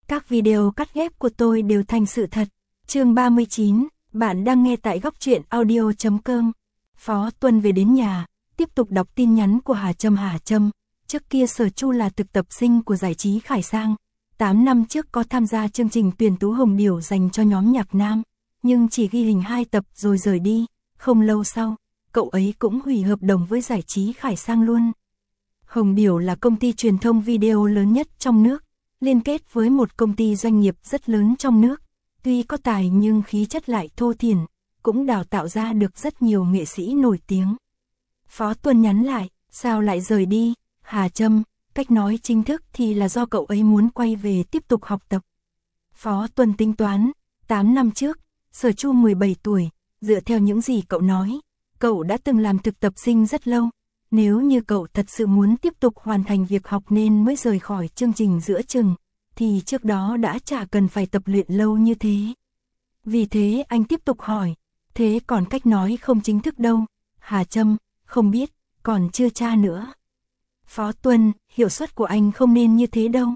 Các video cắt ghép của tôi đều thành sự thật. Chương 39, bạn đang nghe tại góc truyện audio.com. Phó Tuân về đến nhà, tiếp tục đọc tin nhắn của Hà Trâm. Trước kia Sở Chu là thực tập sinh của giải trí Khải Sang. 8 năm trước có tham gia chương trình tuyển tú Hồng Điểu dành cho nhóm nhạc nam, nhưng chỉ ghi hình 2 tập rồi rời đi. Không lâu sau, cậu ấy cũng hủy hợp đồng với giải trí Khải Sang luôn. Hồng Điểu là công ty truyền thông video lớn nhất trong nước, liên kết với một công ty doanh nghiệp rất lớn trong nước. Tuy có tài nhưng khí chất lại thô thiển, cũng đào tạo ra được rất nhiều nghệ sĩ nổi tiếng. Phó Tuân nhắn lại, sao lại rời đi? Hà Trâm, cách nói chính thức thì là do cậu ấy muốn quay về tiếp tục học tập. Phó Tuân tính toán, 8 năm trước, Sở Chu 17 tuổi, dựa theo những gì cậu nói, cậu đã từng làm thực tập sinh rất lâu. Nếu như cậu thật sự muốn tiếp tục hoàn thành việc học nên mới rời khỏi chương trình giữa chừng, thì trước đó đã chả cần phải tập luyện lâu như thế. Vì thế anh tiếp tục hỏi, thế còn cách nói không chính thức đâu? Hà Trâm, không biết, còn chưa tra nữa. Phó Tuân, hiệu suất của anh không nên như thế đâu.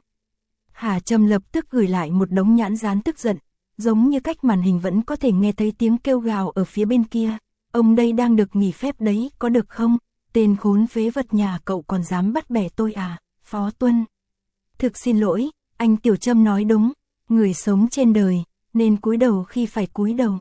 Hà Trâm lập tức gửi lại một đống nhãn dán tức giận, giống như cách màn hình vẫn có thể nghe thấy tiếng kêu gào ở phía bên kia. Ông đây đang được nghỉ phép đấy, có được không? Tên khốn phế vật nhà cậu còn dám bắt bẻ tôi à? Phó Tuân, thực xin lỗi, anh Tiểu Trâm nói đúng, người sống trên đời, nên cúi đầu khi phải cúi đầu.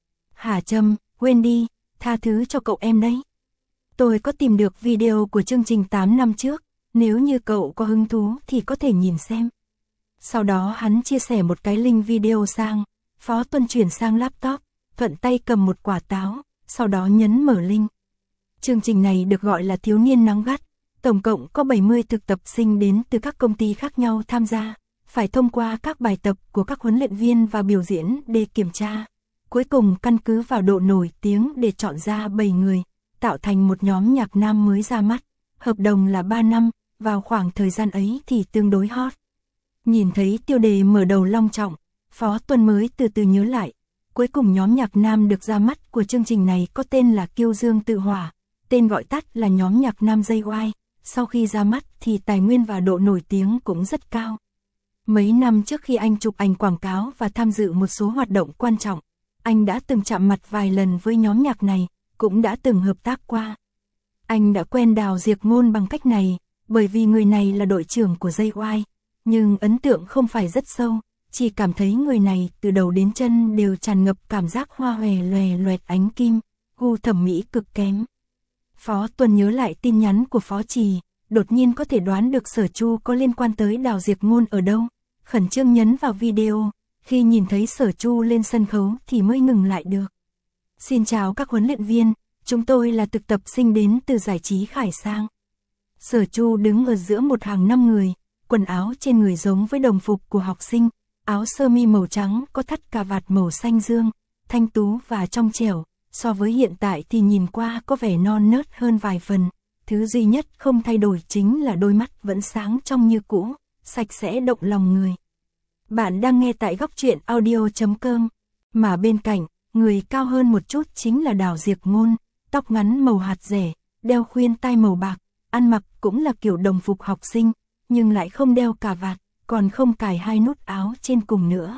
Hà Trâm, quên đi, tha thứ cho cậu em đấy. Tôi có tìm được video của chương trình 8 năm trước, nếu như cậu có hứng thú thì có thể nhìn xem. Sau đó hắn chia sẻ một cái link video sang, Phó Tuân chuyển sang laptop, thuận tay cầm một quả táo, sau đó nhấn mở link. Chương trình này được gọi là Thiếu niên nắng gắt, tổng cộng có 70 thực tập sinh đến từ các công ty khác nhau tham gia, phải thông qua các bài tập của các huấn luyện viên và biểu diễn để kiểm tra. Cuối cùng căn cứ vào độ nổi tiếng để chọn ra 7 người, tạo thành một nhóm nhạc nam mới ra mắt. Hợp đồng là 3 năm, vào khoảng thời gian ấy thì tương đối hot. Nhìn thấy tiêu đề mở đầu long trọng, Phó Tuân mới từ từ nhớ lại. Cuối cùng nhóm nhạc nam được ra mắt của chương trình này có tên là Kiêu Dương Tự Hỏa, tên gọi tắt là nhóm nhạc nam JY. Sau khi ra mắt thì tài nguyên và độ nổi tiếng cũng rất cao. Mấy năm trước khi anh chụp ảnh quảng cáo và tham dự một số hoạt động quan trọng, anh đã từng chạm mặt vài lần với nhóm nhạc này, cũng đã từng hợp tác qua. Anh đã quen Đào Diệp Ngôn bằng cách này, bởi vì người này là đội trưởng của JY, nhưng ấn tượng không phải rất sâu, chỉ cảm thấy người này từ đầu đến chân đều tràn ngập cảm giác hoa hòe loè loẹt ánh kim, gu thẩm mỹ cực kém. Phó Tuân nhớ lại tin nhắn của Phó Trì, đột nhiên có thể đoán được Sở Chu có liên quan tới Đào Diệp Ngôn ở đâu, khẩn trương nhấn vào video, khi nhìn thấy Sở Chu lên sân khấu thì mới ngừng lại được. Xin chào các huấn luyện viên, chúng tôi là thực tập sinh đến từ giải trí Khải Sang. Sở Chu đứng ở giữa một hàng 5 người, quần áo trên người giống với đồng phục của học sinh, áo sơ mi màu trắng có thắt cà vạt màu xanh dương, thanh tú và trong trẻo. So với hiện tại thì nhìn qua có vẻ non nớt hơn vài phần, thứ duy nhất không thay đổi chính là đôi mắt vẫn sáng trong như cũ, sạch sẽ động lòng người. Bạn đang nghe tại góc truyện audio.com, mà bên cạnh, người cao hơn một chút chính là Đào Diệp Ngôn, tóc ngắn màu hạt rẻ, đeo khuyên tai màu bạc, ăn mặc cũng là kiểu đồng phục học sinh, nhưng lại không đeo cà vạt, còn không cài 2 nút áo trên cùng nữa.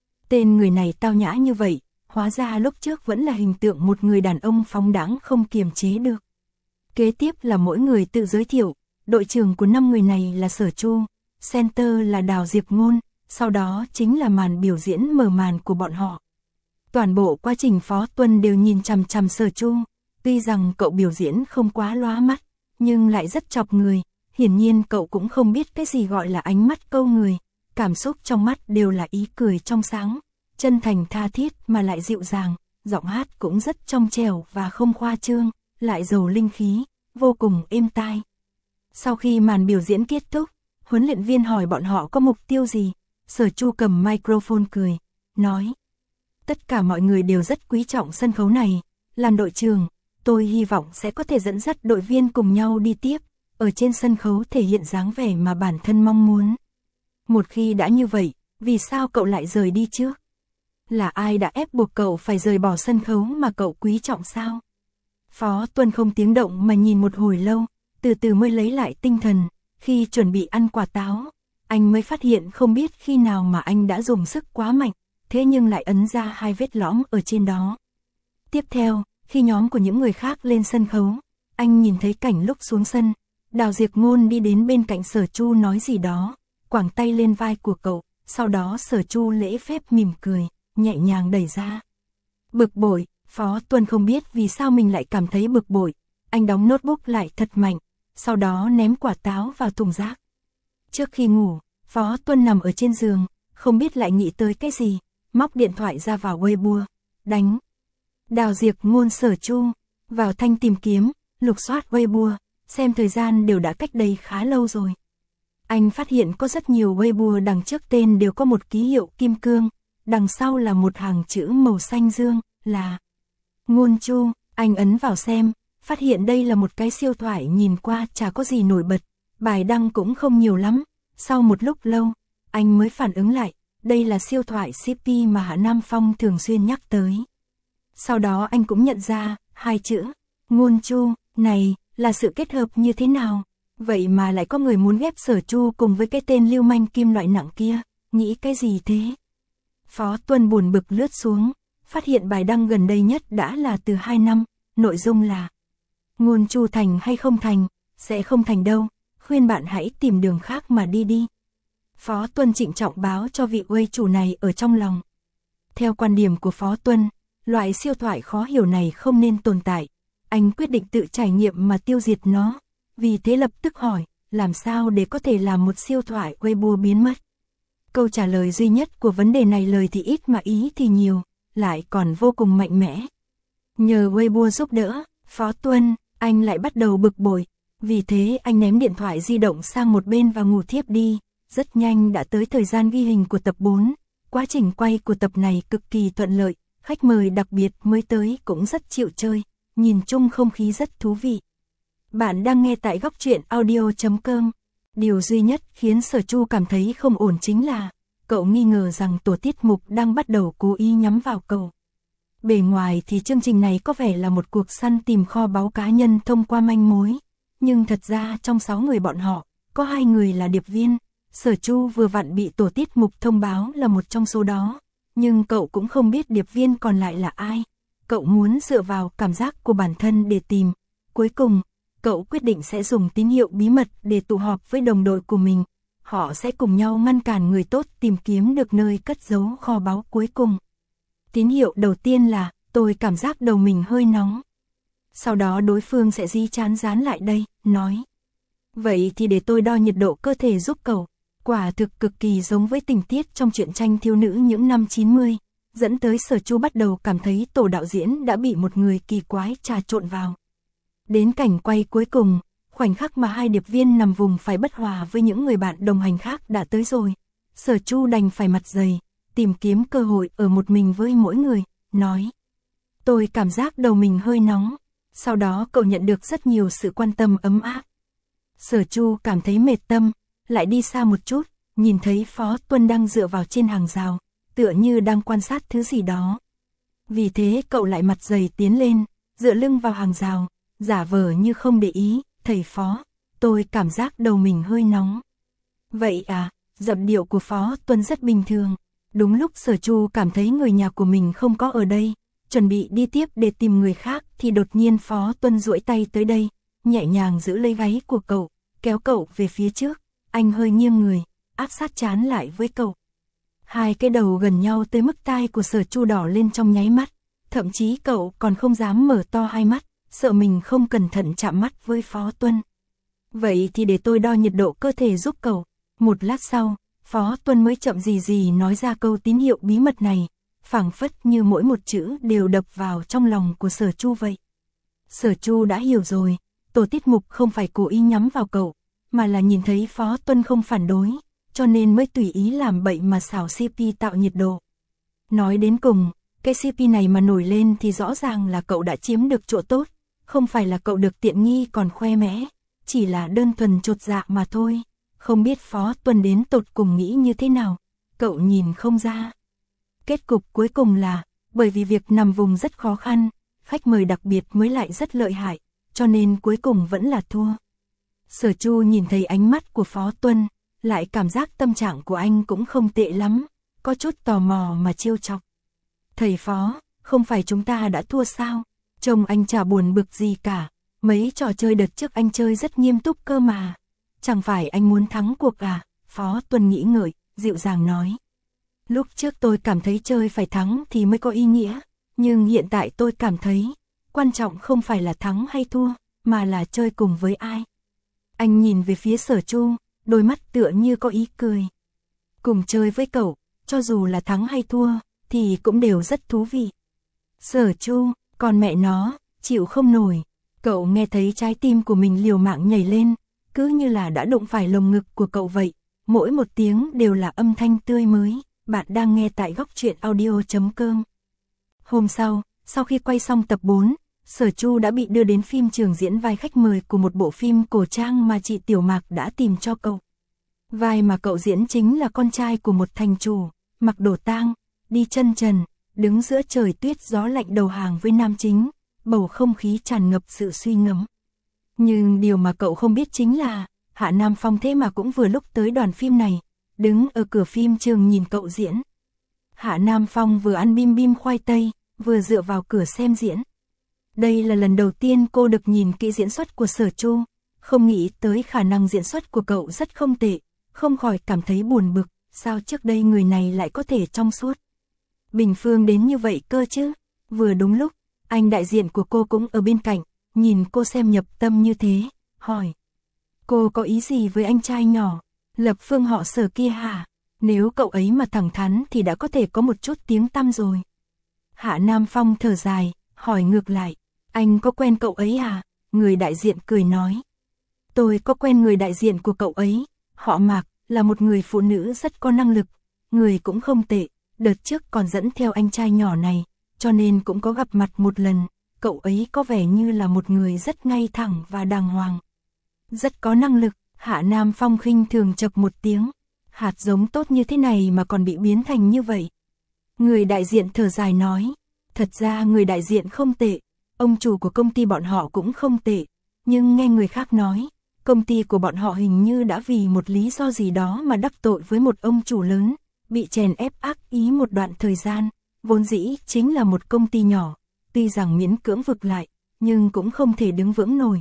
Tên người này tao nhã như vậy, hóa ra lúc trước vẫn là hình tượng một người đàn ông phóng đãng không kiềm chế được. Kế tiếp là mỗi người tự giới thiệu, đội trưởng của 5 người này là Sở Chu, center là Đào Diệp Ngôn, sau đó chính là màn biểu diễn mở màn của bọn họ. Toàn bộ quá trình Phó Tuân đều nhìn chằm chằm Sở Chu, tuy rằng cậu biểu diễn không quá lóa mắt, nhưng lại rất chọc người, hiển nhiên cậu cũng không biết cái gì gọi là ánh mắt câu người, cảm xúc trong mắt đều là ý cười trong sáng. Chân thành tha thiết mà lại dịu dàng, giọng hát cũng rất trong trẻo và không khoa trương, lại giàu linh khí, vô cùng êm tai. Sau khi màn biểu diễn kết thúc, huấn luyện viên hỏi bọn họ có mục tiêu gì, Sở Chu cầm microphone cười, nói: tất cả mọi người đều rất quý trọng sân khấu này, làm đội trưởng, tôi hy vọng sẽ có thể dẫn dắt đội viên cùng nhau đi tiếp, ở trên sân khấu thể hiện dáng vẻ mà bản thân mong muốn. Một khi đã như vậy, vì sao cậu lại rời đi trước? Là ai đã ép buộc cậu phải rời bỏ sân khấu mà cậu quý trọng sao? Phó Tuân không tiếng động mà nhìn một hồi lâu, từ từ mới lấy lại tinh thần, khi chuẩn bị ăn quả táo, anh mới phát hiện không biết khi nào mà anh đã dùng sức quá mạnh, thế nhưng lại ấn ra 2 vết lõm ở trên đó. Tiếp theo, khi nhóm của những người khác lên sân khấu, anh nhìn thấy cảnh lúc xuống sân, Đào Diệp Ngôn đi đến bên cạnh Sở Chu nói gì đó, quàng tay lên vai của cậu, sau đó Sở Chu lễ phép mỉm cười, nhẹ nhàng đẩy ra. Bực bội, Phó Tuân không biết vì sao mình lại cảm thấy bực bội, anh đóng notebook lại thật mạnh, sau đó ném quả táo vào thùng rác. Trước khi ngủ, Phó Tuân nằm ở trên giường, không biết lại nghĩ tới cái gì, móc điện thoại ra vào Weibo, đánh. Đào Diệp Ngôn Sở Chu, vào thanh tìm kiếm, lục soát Weibo, xem thời gian đều đã cách đây khá lâu rồi. Anh phát hiện có rất nhiều Weibo đằng trước tên đều có một ký hiệu kim cương, đằng sau là một hàng chữ màu xanh dương, là Ngôn Chu. Anh ấn vào xem, phát hiện đây là một cái siêu thoại nhìn qua chả có gì nổi bật, bài đăng cũng không nhiều lắm. Sau một lúc lâu, anh mới phản ứng lại, đây là siêu thoại CP mà Hạ Nam Phong thường xuyên nhắc tới. Sau đó anh cũng nhận ra, 2 chữ, Ngôn Chu, này, là sự kết hợp như thế nào? Vậy mà lại có người muốn ghép Sở Chu cùng với cái tên lưu manh kim loại nặng kia, nghĩ cái gì thế? Phó Tuân buồn bực lướt xuống, phát hiện bài đăng gần đây nhất đã là từ 2 năm, nội dung là Ngôn Chu thành hay không thành, sẽ không thành đâu, khuyên bạn hãy tìm đường khác mà đi. Phó Tuân trịnh trọng báo cho vị Wei chủ này ở trong lòng. Theo quan điểm của Phó Tuân, loại siêu thoại khó hiểu này không nên tồn tại, anh quyết định tự trải nghiệm mà tiêu diệt nó, vì thế lập tức hỏi, làm sao để có thể làm một siêu thoại Weibo biến mất? Câu trả lời duy nhất của vấn đề này lời thì ít mà ý thì nhiều, lại còn vô cùng mạnh mẽ. Nhờ Weibo giúp đỡ, Phó Tuân, anh lại bắt đầu bực bội, vì thế anh ném điện thoại di động sang một bên và ngủ thiếp đi. Rất nhanh đã tới thời gian ghi hình của tập 4, quá trình quay của tập này cực kỳ thuận lợi, khách mời đặc biệt mới tới cũng rất chịu chơi, nhìn chung không khí rất thú vị. Bạn đang nghe tại góc truyện audio.com. Điều duy nhất khiến Sở Chu cảm thấy không ổn chính là, cậu nghi ngờ rằng tổ tiết mục đang bắt đầu cố ý nhắm vào cậu. Bề ngoài thì chương trình này có vẻ là một cuộc săn tìm kho báu cá nhân thông qua manh mối, nhưng thật ra trong 6 người bọn họ, có 2 người là điệp viên. Sở Chu vừa vặn bị tổ tiết mục thông báo là một trong số đó, nhưng cậu cũng không biết điệp viên còn lại là ai. Cậu muốn dựa vào cảm giác của bản thân để tìm. Cuối cùng, cậu quyết định sẽ dùng tín hiệu bí mật để tụ họp với đồng đội của mình. Họ sẽ cùng nhau ngăn cản người tốt tìm kiếm được nơi cất giấu kho báu cuối cùng. Tín hiệu đầu tiên là, tôi cảm giác đầu mình hơi nóng. Sau đó đối phương sẽ di chán dán lại đây, nói. Vậy thì để tôi đo nhiệt độ cơ thể giúp cậu. Quả thực cực kỳ giống với tình tiết trong truyện tranh thiếu nữ những năm 90, dẫn tới Sở Chu bắt đầu cảm thấy tổ đạo diễn đã bị một người kỳ quái trà trộn vào. Đến cảnh quay cuối cùng, khoảnh khắc mà 2 điệp viên nằm vùng phải bất hòa với những người bạn đồng hành khác đã tới rồi. Sở Chu đành phải mặt dày, tìm kiếm cơ hội ở một mình với mỗi người, nói. Tôi cảm giác đầu mình hơi nóng, sau đó cậu nhận được rất nhiều sự quan tâm ấm áp. Sở Chu cảm thấy mệt tâm, lại đi xa một chút, nhìn thấy Phó Tuân đang dựa vào trên hàng rào, tựa như đang quan sát thứ gì đó. Vì thế cậu lại mặt dày tiến lên, dựa lưng vào hàng rào, giả vờ như không để ý, thầy Phó, tôi cảm giác đầu mình hơi nóng. Vậy à, giọng điệu của Phó Tuân rất bình thường. Đúng lúc Sở Chu cảm thấy người nhà của mình không có ở đây, chuẩn bị đi tiếp để tìm người khác thì đột nhiên Phó Tuân duỗi tay tới đây, nhẹ nhàng giữ lấy gáy của cậu, kéo cậu về phía trước. Anh hơi nghiêng người, áp sát trán lại với cậu. 2 cái đầu gần nhau tới mức tai của Sở Chu đỏ lên trong nháy mắt, thậm chí cậu còn không dám mở to 2 mắt, sợ mình không cẩn thận chạm mắt với Phó Tuân. Vậy thì để tôi đo nhiệt độ cơ thể giúp cậu. Một lát sau, Phó Tuân mới chậm gì nói ra câu tín hiệu bí mật này, phảng phất như mỗi một chữ đều đập vào trong lòng của Sở Chu vậy. Sở Chu đã hiểu rồi, tổ tiết mục không phải cố ý nhắm vào cậu, mà là nhìn thấy Phó Tuân không phản đối, cho nên mới tùy ý làm bậy mà xảo CP tạo nhiệt độ. Nói đến cùng, cái CP này mà nổi lên thì rõ ràng là cậu đã chiếm được chỗ tốt, không phải là cậu được tiện nghi còn khoe mẽ, chỉ là đơn thuần chột dạ mà thôi. Không biết Phó Tuân đến tột cùng nghĩ như thế nào, cậu nhìn không ra. Kết cục cuối cùng là, bởi vì việc nằm vùng rất khó khăn, khách mời đặc biệt mới lại rất lợi hại, cho nên cuối cùng vẫn là thua. Sở Chu nhìn thấy ánh mắt của Phó Tuân, lại cảm giác tâm trạng của anh cũng không tệ lắm, có chút tò mò mà trêu chọc. Thầy Phó, không phải chúng ta đã thua sao? Trông anh chả buồn bực gì cả, mấy trò chơi đợt trước anh chơi rất nghiêm túc cơ mà. Chẳng phải anh muốn thắng cuộc à? Phó Tuân nghĩ ngợi, dịu dàng nói. Lúc trước tôi cảm thấy chơi phải thắng thì mới có ý nghĩa, nhưng hiện tại tôi cảm thấy, quan trọng không phải là thắng hay thua, mà là chơi cùng với ai. Anh nhìn về phía Sở Chu, đôi mắt tựa như có ý cười. Cùng chơi với cậu, cho dù là thắng hay thua, thì cũng đều rất thú vị. Sở Chu, còn mẹ nó, chịu không nổi. Cậu nghe thấy trái tim của mình liều mạng nhảy lên, cứ như là đã đụng phải lồng ngực của cậu vậy. Mỗi một tiếng đều là âm thanh tươi mới. Bạn đang nghe tại góc truyện audio.com. Hôm sau khi quay xong tập 4, Sở Chu đã bị đưa đến phim trường diễn vai khách mời của một bộ phim cổ trang mà chị Tiểu Mạc đã tìm cho cậu. Vai mà cậu diễn chính là con trai của một thành chủ, mặc đồ tang, đi chân trần, đứng giữa trời tuyết gió lạnh đầu hàng với nam chính, bầu không khí tràn ngập sự suy ngẫm. Nhưng điều mà cậu không biết chính là, Hạ Nam Phong thế mà cũng vừa lúc tới đoàn phim này, đứng ở cửa phim trường nhìn cậu diễn. Hạ Nam Phong vừa ăn bim bim khoai tây, vừa dựa vào cửa xem diễn. Đây là lần đầu tiên cô được nhìn kỹ diễn xuất của Sở Chu, không nghĩ tới khả năng diễn xuất của cậu rất không tệ, không khỏi cảm thấy buồn bực, sao trước đây người này lại có thể trong suốt. Bình phương đến như vậy cơ chứ. Vừa đúng lúc, anh đại diện của cô cũng ở bên cạnh, nhìn cô xem nhập tâm như thế, hỏi. Cô có ý gì với anh trai nhỏ, Lập Phương họ Sở kia hả? Nếu cậu ấy mà thẳng thắn thì đã có thể có một chút tiếng tăm rồi. Hạ Nam Phong thở dài, hỏi ngược lại, anh có quen cậu ấy à? Người đại diện cười nói. Tôi có quen người đại diện của cậu ấy, họ Mạc, là một người phụ nữ rất có năng lực, người cũng không tệ, đợt trước còn dẫn theo anh trai nhỏ này, cho nên cũng có gặp mặt một lần, cậu ấy có vẻ như là một người rất ngay thẳng và đàng hoàng. Rất có năng lực. Hạ Nam Phong khinh thường chậc một tiếng, hạt giống tốt như thế này mà còn bị biến thành như vậy. Người đại diện thở dài nói, thật ra người đại diện không tệ, ông chủ của công ty bọn họ cũng không tệ, nhưng nghe người khác nói, công ty của bọn họ hình như đã vì một lý do gì đó mà đắc tội với một ông chủ lớn, bị chèn ép ác ý một đoạn thời gian, vốn dĩ chính là một công ty nhỏ, tuy rằng miễn cưỡng vực lại, nhưng cũng không thể đứng vững nổi.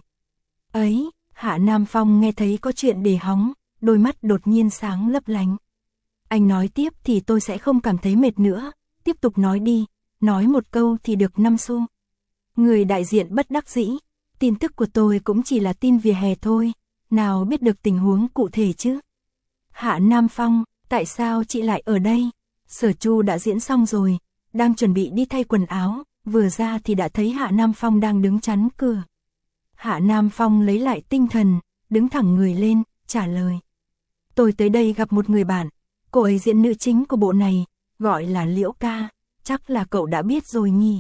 Ấy, Hạ Nam Phong nghe thấy có chuyện để hóng, đôi mắt đột nhiên sáng lấp lánh. Anh nói tiếp thì tôi sẽ không cảm thấy mệt nữa, tiếp tục nói đi, nói một câu thì được 5 xu. Người đại diện bất đắc dĩ, tin tức của tôi cũng chỉ là tin vỉa hè thôi, nào biết được tình huống cụ thể chứ. Hạ Nam Phong, tại sao chị lại ở đây? Sở Chu đã diễn xong rồi, đang chuẩn bị đi thay quần áo, vừa ra thì đã thấy Hạ Nam Phong đang đứng chắn cửa. Hạ Nam Phong lấy lại tinh thần, đứng thẳng người lên, trả lời. Tôi tới đây gặp một người bạn, cô ấy diễn nữ chính của bộ này, gọi là Liễu Ca, chắc là cậu đã biết rồi nhỉ.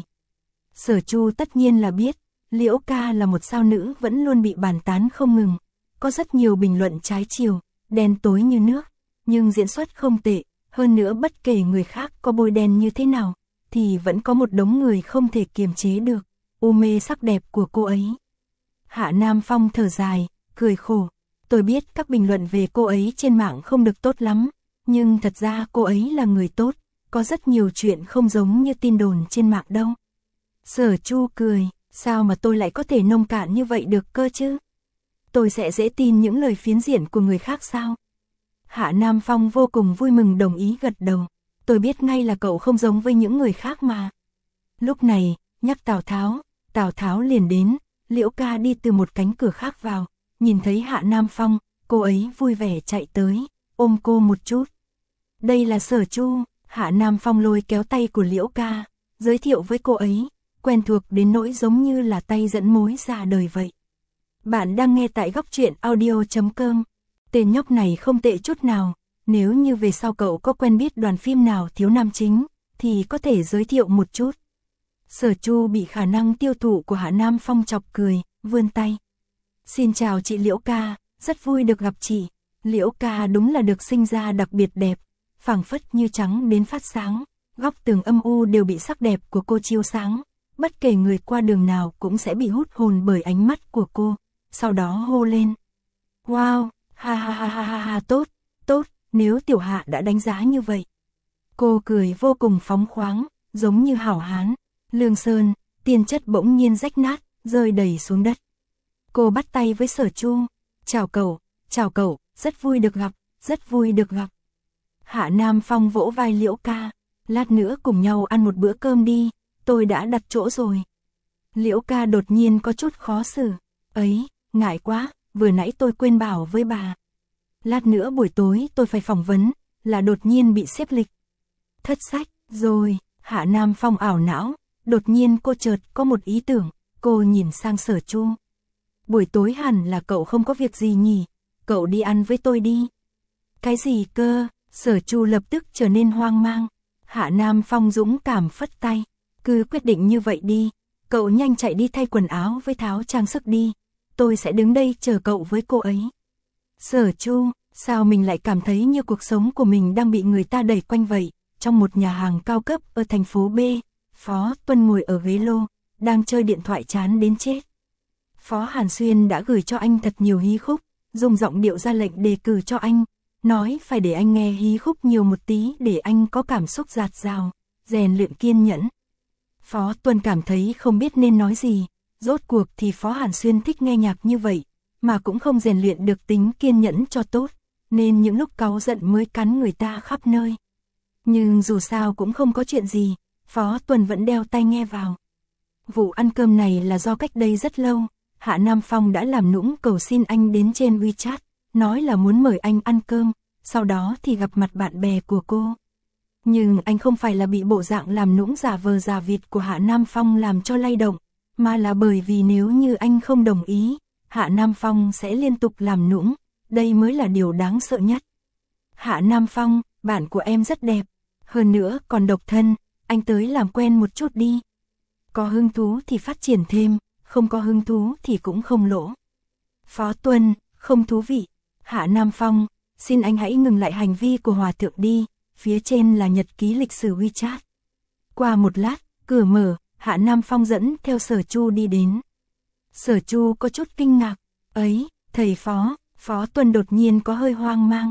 Sở Chu tất nhiên là biết, Liễu Ca là một sao nữ vẫn luôn bị bàn tán không ngừng, có rất nhiều bình luận trái chiều, đen tối như nước, nhưng diễn xuất không tệ, hơn nữa bất kể người khác có bôi đen như thế nào, thì vẫn có một đống người không thể kiềm chế được, u mê sắc đẹp của cô ấy. Hạ Nam Phong thở dài, cười khổ. Tôi biết các bình luận về cô ấy trên mạng không được tốt lắm, nhưng thật ra cô ấy là người tốt, có rất nhiều chuyện không giống như tin đồn trên mạng đâu. Sở Chu cười, sao mà tôi lại có thể nông cạn như vậy được cơ chứ? Tôi sẽ dễ tin những lời phiến diện của người khác sao? Hạ Nam Phong vô cùng vui mừng đồng ý gật đầu. Tôi biết ngay là cậu không giống với những người khác mà. Lúc này, nhắc Tào Tháo liền đến. Liễu Ca đi từ một cánh cửa khác vào, nhìn thấy Hạ Nam Phong, cô ấy vui vẻ chạy tới, ôm cô một chút. Đây là Sở Chu. Hạ Nam Phong lôi kéo tay của Liễu Ca, giới thiệu với cô ấy, quen thuộc đến nỗi giống như là tay dẫn mối ra đời vậy. Bạn đang nghe tại góc truyện audio.com. Tên nhóc này không tệ chút nào, nếu như về sau cậu có quen biết đoàn phim nào thiếu nam chính, thì có thể giới thiệu một chút. Sở Chu bị khả năng tiêu thụ của Hạ Nam Phong chọc cười, vươn tay. Xin chào chị Liễu Ca, rất vui được gặp chị. Liễu Ca đúng là được sinh ra đặc biệt đẹp, phảng phất như trắng đến phát sáng, góc tường âm u đều bị sắc đẹp của cô chiếu sáng. Bất kể người qua đường nào cũng sẽ bị hút hồn bởi ánh mắt của cô, sau đó hô lên. Wow, ha ha ha ha ha ha tốt, nếu tiểu Hạ đã đánh giá như vậy. Cô cười vô cùng phóng khoáng, giống như hảo hán. Lương Sơn, tiên chất bỗng nhiên rách nát, rơi đầy xuống đất. Cô bắt tay với Sở Chu. Chào cậu, rất vui được gặp, rất vui được gặp. Hạ Nam Phong vỗ vai Liễu Ca, lát nữa cùng nhau ăn một bữa cơm đi, tôi đã đặt chỗ rồi. Liễu Ca đột nhiên có chút khó xử, ấy, ngại quá, vừa nãy tôi quên bảo với bà. Lát nữa buổi tối tôi phải phỏng vấn, là đột nhiên bị xếp lịch. Thất sách, rồi, Hạ Nam Phong ảo não, đột nhiên cô chợt có một ý tưởng, cô nhìn sang Sở Chu. Buổi tối hẳn là cậu không có việc gì nhỉ, cậu đi ăn với tôi đi. Cái gì cơ? Sở Chu lập tức trở nên hoang mang. Hạ Nam Phong dũng cảm phất tay, cứ quyết định như vậy đi, cậu nhanh chạy đi thay quần áo với tháo trang sức đi, tôi sẽ đứng đây chờ cậu với cô ấy. Sở Chu, sao mình lại cảm thấy như cuộc sống của mình đang bị người ta đẩy quanh vậy? Trong một nhà hàng cao cấp ở thành phố B, Phó Tuân ngồi ở ghế lô, đang chơi điện thoại chán đến chết. Phó Hàn Xuyên đã gửi cho anh thật nhiều hí khúc, dùng giọng điệu ra lệnh đề cử cho anh, nói phải để anh nghe hí khúc nhiều một tí để anh có cảm xúc dạt dào, rèn luyện kiên nhẫn. Phó Tuân cảm thấy không biết nên nói gì, rốt cuộc thì Phó Hàn Xuyên thích nghe nhạc như vậy, mà cũng không rèn luyện được tính kiên nhẫn cho tốt, nên những lúc cáu giận mới cắn người ta khắp nơi. Nhưng dù sao cũng không có chuyện gì, Phó Tuân vẫn đeo tai nghe vào. Vụ ăn cơm này là do cách đây rất lâu, Hạ Nam Phong đã làm nũng cầu xin anh đến trên WeChat, nói là muốn mời anh ăn cơm, sau đó thì gặp mặt bạn bè của cô. Nhưng anh không phải là bị bộ dạng làm nũng giả vờ giả vịt của Hạ Nam Phong làm cho lay động, mà là bởi vì nếu như anh không đồng ý, Hạ Nam Phong sẽ liên tục làm nũng, đây mới là điều đáng sợ nhất. Hạ Nam Phong, bạn của em rất đẹp, hơn nữa còn độc thân, anh tới làm quen một chút đi. Có hứng thú thì phát triển thêm, không có hứng thú thì cũng không lỗ. Phó Tuân, không thú vị. Hạ Nam Phong, xin anh hãy ngừng lại hành vi của hòa thượng đi, phía trên là nhật ký lịch sử WeChat. Qua một lát, cửa mở, Hạ Nam Phong dẫn theo Sở Chu đi đến. Sở Chu có chút kinh ngạc, ấy, thầy Phó Tuân đột nhiên có hơi hoang mang.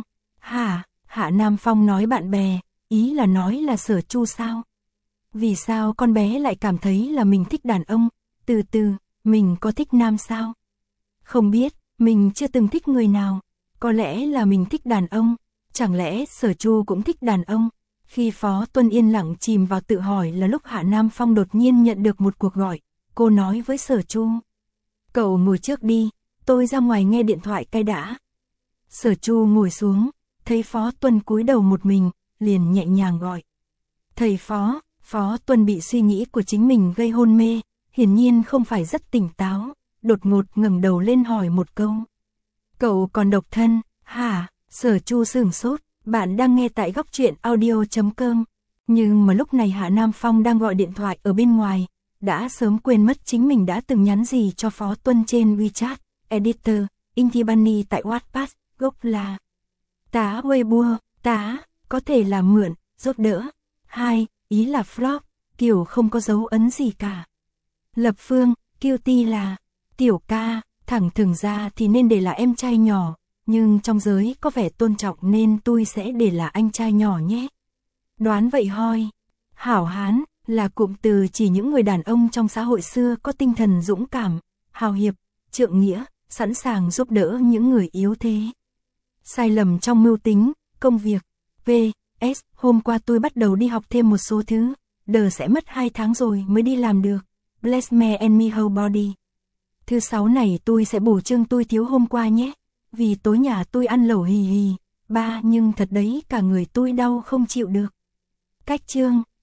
Hạ Nam Phong nói bạn bè, ý là nói là Sở Chu sao? Vì sao con bé lại cảm thấy là mình thích đàn ông, từ từ, mình có thích nam sao? Không biết, mình chưa từng thích người nào, có lẽ là mình thích đàn ông, chẳng lẽ Sở Chu cũng thích đàn ông? Khi Phó Tuân yên lặng chìm vào tự hỏi là lúc Hạ Nam Phong đột nhiên nhận được một cuộc gọi, cô nói với Sở Chu. Cậu ngồi trước đi, tôi ra ngoài nghe điện thoại cái đã. Sở Chu ngồi xuống, thấy Phó Tuân cúi đầu một mình, liền nhẹ nhàng gọi. Thầy Phó Tuân bị suy nghĩ của chính mình gây hôn mê, hiển nhiên không phải rất tỉnh táo, đột ngột ngẩng đầu lên hỏi một câu. Cậu còn độc thân, hả? Sở Chu sửng sốt, bạn đang nghe tại góc truyện audio.com. Nhưng mà lúc này Hạ Nam Phong đang gọi điện thoại ở bên ngoài, đã sớm quên mất chính mình đã từng nhắn gì cho Phó Tuân trên WeChat. Editor, Inti Bunny tại Wattpad, gốc là tá Weibo, tá, có thể là mượn, giúp đỡ. 2, ý là flop, kiểu không có dấu ấn gì cả. Lập phương, cutie là tiểu ca, thẳng thừng ra thì nên để là em trai nhỏ, nhưng trong giới có vẻ tôn trọng nên tôi sẽ để là anh trai nhỏ nhé. Đoán vậy hoi. Hảo hán là cụm từ chỉ những người đàn ông trong xã hội xưa có tinh thần dũng cảm, hào hiệp, trượng nghĩa, sẵn sàng giúp đỡ những người yếu thế. Sai lầm trong mưu tính, công việc. V.S. Hôm qua tôi bắt đầu đi học thêm một số thứ, đờ sẽ mất 2 tháng rồi mới đi làm được. Bless me and me whole body. Thứ 6 này tôi sẽ bổ chương tôi thiếu hôm qua nhé, vì tối nhà tôi ăn lẩu hì hì. 3 nhưng thật đấy cả người tôi đau không chịu được. Cách chương.